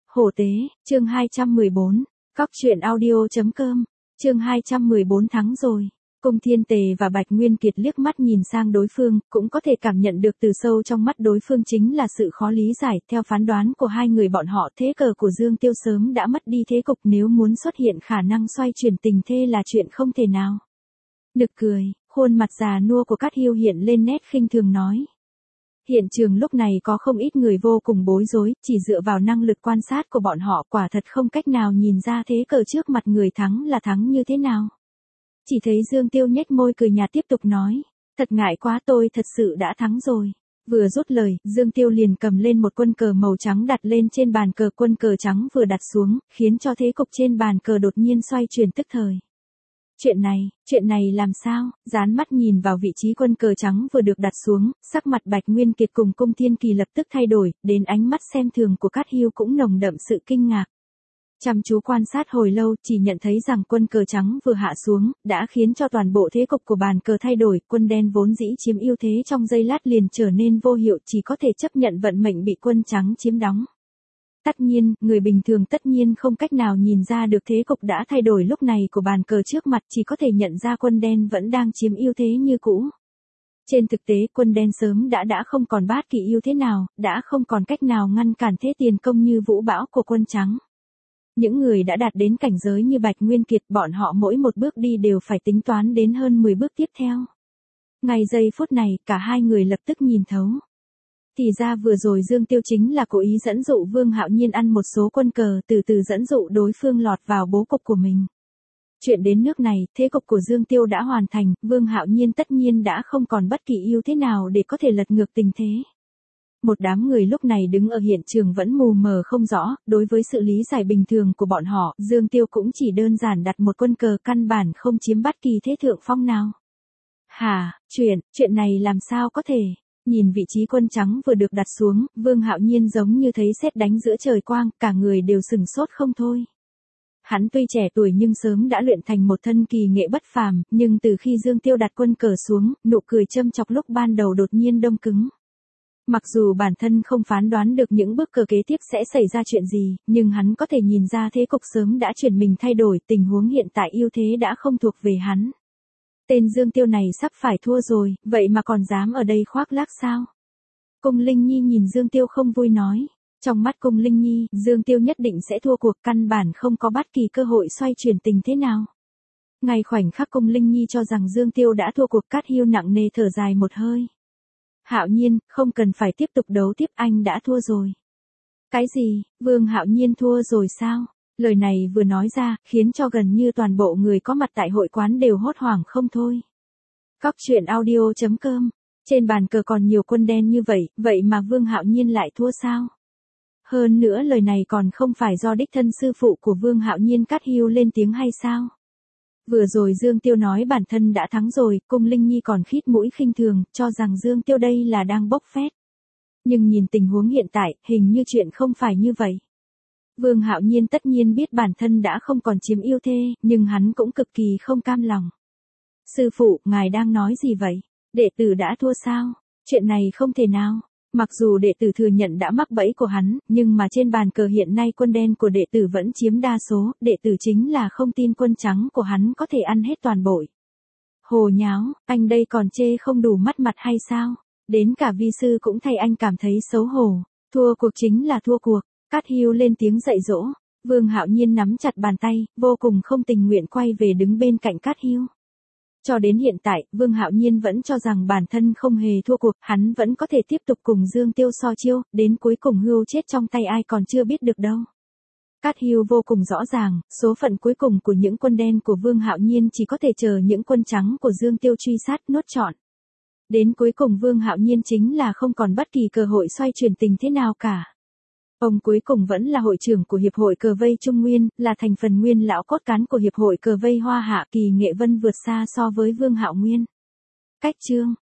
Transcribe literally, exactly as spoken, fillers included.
Hổ tế, chương hai trăm mười bốn, cóc truyện audio.com, chương hai trăm mười bốn thắng rồi. Cung Thiên Tề và Bạch Nguyên Kiệt liếc mắt nhìn sang đối phương, cũng có thể cảm nhận được từ sâu trong mắt đối phương chính là sự khó lý giải. Theo phán đoán của hai người bọn họ, thế cờ của Dương Tiêu sớm đã mất đi thế cục, nếu muốn xuất hiện khả năng xoay chuyển tình thế là chuyện không thể nào. Nực cười, khuôn mặt già nua của Cát Hiêu hiện lên nét khinh thường nói. Hiện trường lúc này có không ít người vô cùng bối rối, chỉ dựa vào năng lực quan sát của bọn họ quả thật không cách nào nhìn ra thế cờ trước mặt người thắng là thắng như thế nào. Chỉ thấy Dương Tiêu nhếch môi cười nhạt tiếp tục nói, thật ngại quá, tôi thật sự đã thắng rồi. Vừa dứt lời, Dương Tiêu liền cầm lên một quân cờ màu trắng đặt lên trên bàn cờ, quân cờ trắng vừa đặt xuống, khiến cho thế cục trên bàn cờ đột nhiên xoay chuyển tức thời. Chuyện này, chuyện này làm sao? Dán mắt nhìn vào vị trí quân cờ trắng vừa được đặt xuống, sắc mặt Bạch Nguyên Kiệt cùng Cung Thiên Kỳ lập tức thay đổi, đến ánh mắt xem thường của Cát Hiêu cũng nồng đậm sự kinh ngạc. Chăm chú quan sát hồi lâu, chỉ nhận thấy rằng quân cờ trắng vừa hạ xuống, đã khiến cho toàn bộ thế cục của bàn cờ thay đổi, quân đen vốn dĩ chiếm ưu thế trong giây lát liền trở nên vô hiệu, chỉ có thể chấp nhận vận mệnh bị quân trắng chiếm đóng. Tất nhiên, người bình thường tất nhiên không cách nào nhìn ra được thế cục đã thay đổi lúc này của bàn cờ trước mặt, chỉ có thể nhận ra quân đen vẫn đang chiếm ưu thế như cũ. Trên thực tế, quân đen sớm đã đã không còn bát kỳ ưu thế nào, đã không còn cách nào ngăn cản thế tiền công như vũ bão của quân trắng. Những người đã đạt đến cảnh giới như Bạch Nguyên Kiệt, bọn họ mỗi một bước đi đều phải tính toán đến hơn mười bước tiếp theo. Ngay giây phút này, cả hai người lập tức nhìn thấu. Thì ra vừa rồi Dương Tiêu chính là cố ý dẫn dụ Vương Hạo Nhiên ăn một số quân cờ, từ từ dẫn dụ đối phương lọt vào bố cục của mình. Chuyện đến nước này, thế cục của Dương Tiêu đã hoàn thành, Vương Hạo Nhiên tất nhiên đã không còn bất kỳ ưu thế nào để có thể lật ngược tình thế. Một đám người lúc này đứng ở hiện trường vẫn mù mờ không rõ, đối với sự lý giải bình thường của bọn họ, Dương Tiêu cũng chỉ đơn giản đặt một quân cờ, căn bản không chiếm bất kỳ thế thượng phong nào. Hả, chuyện, chuyện này làm sao có thể? Nhìn vị trí quân trắng vừa được đặt xuống, Vương Hạo Nhiên giống như thấy sét đánh giữa trời quang, cả người đều sừng sốt không thôi. Hắn tuy trẻ tuổi nhưng sớm đã luyện thành một thân kỳ nghệ bất phàm, nhưng từ khi Dương Tiêu đặt quân cờ xuống, nụ cười châm chọc lúc ban đầu đột nhiên đông cứng. Mặc dù bản thân không phán đoán được những bước cờ kế tiếp sẽ xảy ra chuyện gì, nhưng hắn có thể nhìn ra thế cục sớm đã chuyển mình thay đổi, tình huống hiện tại ưu thế đã không thuộc về hắn. Tên Dương Tiêu này sắp phải thua rồi, vậy mà còn dám ở đây khoác lác sao? Cung Linh Nhi nhìn Dương Tiêu không vui nói. Trong mắt Cung Linh Nhi, Dương Tiêu nhất định sẽ thua cuộc, căn bản không có bất kỳ cơ hội xoay chuyển tình thế nào. Ngay khoảnh khắc Cung Linh Nhi cho rằng Dương Tiêu đã thua cuộc, Cát Hiêu nặng nề thở dài một hơi. Hạo Nhiên, không cần phải tiếp tục đấu tiếp, anh đã thua rồi. Cái gì, Vương Hạo Nhiên thua rồi sao? Lời này vừa nói ra, khiến cho gần như toàn bộ người có mặt tại hội quán đều hốt hoảng không thôi. Cóc truyện audio.com, trên bàn cờ còn nhiều quân đen như vậy, vậy mà Vương Hạo Nhiên lại thua sao? Hơn nữa lời này còn không phải do đích thân sư phụ của Vương Hạo Nhiên Cát Hiêu lên tiếng hay sao? Vừa rồi Dương Tiêu nói bản thân đã thắng rồi, Cung Linh Nhi còn khít mũi khinh thường, cho rằng Dương Tiêu đây là đang bốc phét. Nhưng nhìn tình huống hiện tại, hình như chuyện không phải như vậy. Vương Hạo Nhiên tất nhiên biết bản thân đã không còn chiếm ưu thế, nhưng hắn cũng cực kỳ không cam lòng. Sư phụ, ngài đang nói gì vậy? Đệ tử đã thua sao? Chuyện này không thể nào. Mặc dù đệ tử thừa nhận đã mắc bẫy của hắn, nhưng mà trên bàn cờ hiện nay quân đen của đệ tử vẫn chiếm đa số, đệ tử chính là không tin quân trắng của hắn có thể ăn hết toàn bộ. Hồ nháo, anh đây còn chê không đủ mắt mặt hay sao? Đến cả vi sư cũng thay anh cảm thấy xấu hổ. Thua cuộc chính là thua cuộc. Cát Hiêu lên tiếng dạy dỗ. Vương Hạo Nhiên nắm chặt bàn tay, vô cùng không tình nguyện quay về đứng bên cạnh Cát Hiêu. Cho đến hiện tại, Vương Hạo Nhiên vẫn cho rằng bản thân không hề thua cuộc, hắn vẫn có thể tiếp tục cùng Dương Tiêu so chiêu, đến cuối cùng hưu chết trong tay ai còn chưa biết được đâu. Cát Hiêu vô cùng rõ ràng, số phận cuối cùng của những quân đen của Vương Hạo Nhiên chỉ có thể chờ những quân trắng của Dương Tiêu truy sát nuốt trọn. Đến cuối cùng Vương Hạo Nhiên chính là không còn bất kỳ cơ hội xoay chuyển tình thế nào cả. Ông cuối cùng vẫn là hội trưởng của Hiệp hội Cờ Vây Trung Nguyên, là thành phần nguyên lão cốt cán của Hiệp hội Cờ Vây Hoa Hạ, kỳ nghệ vân vượt xa so với Vương Hạo Nguyên. Cách chương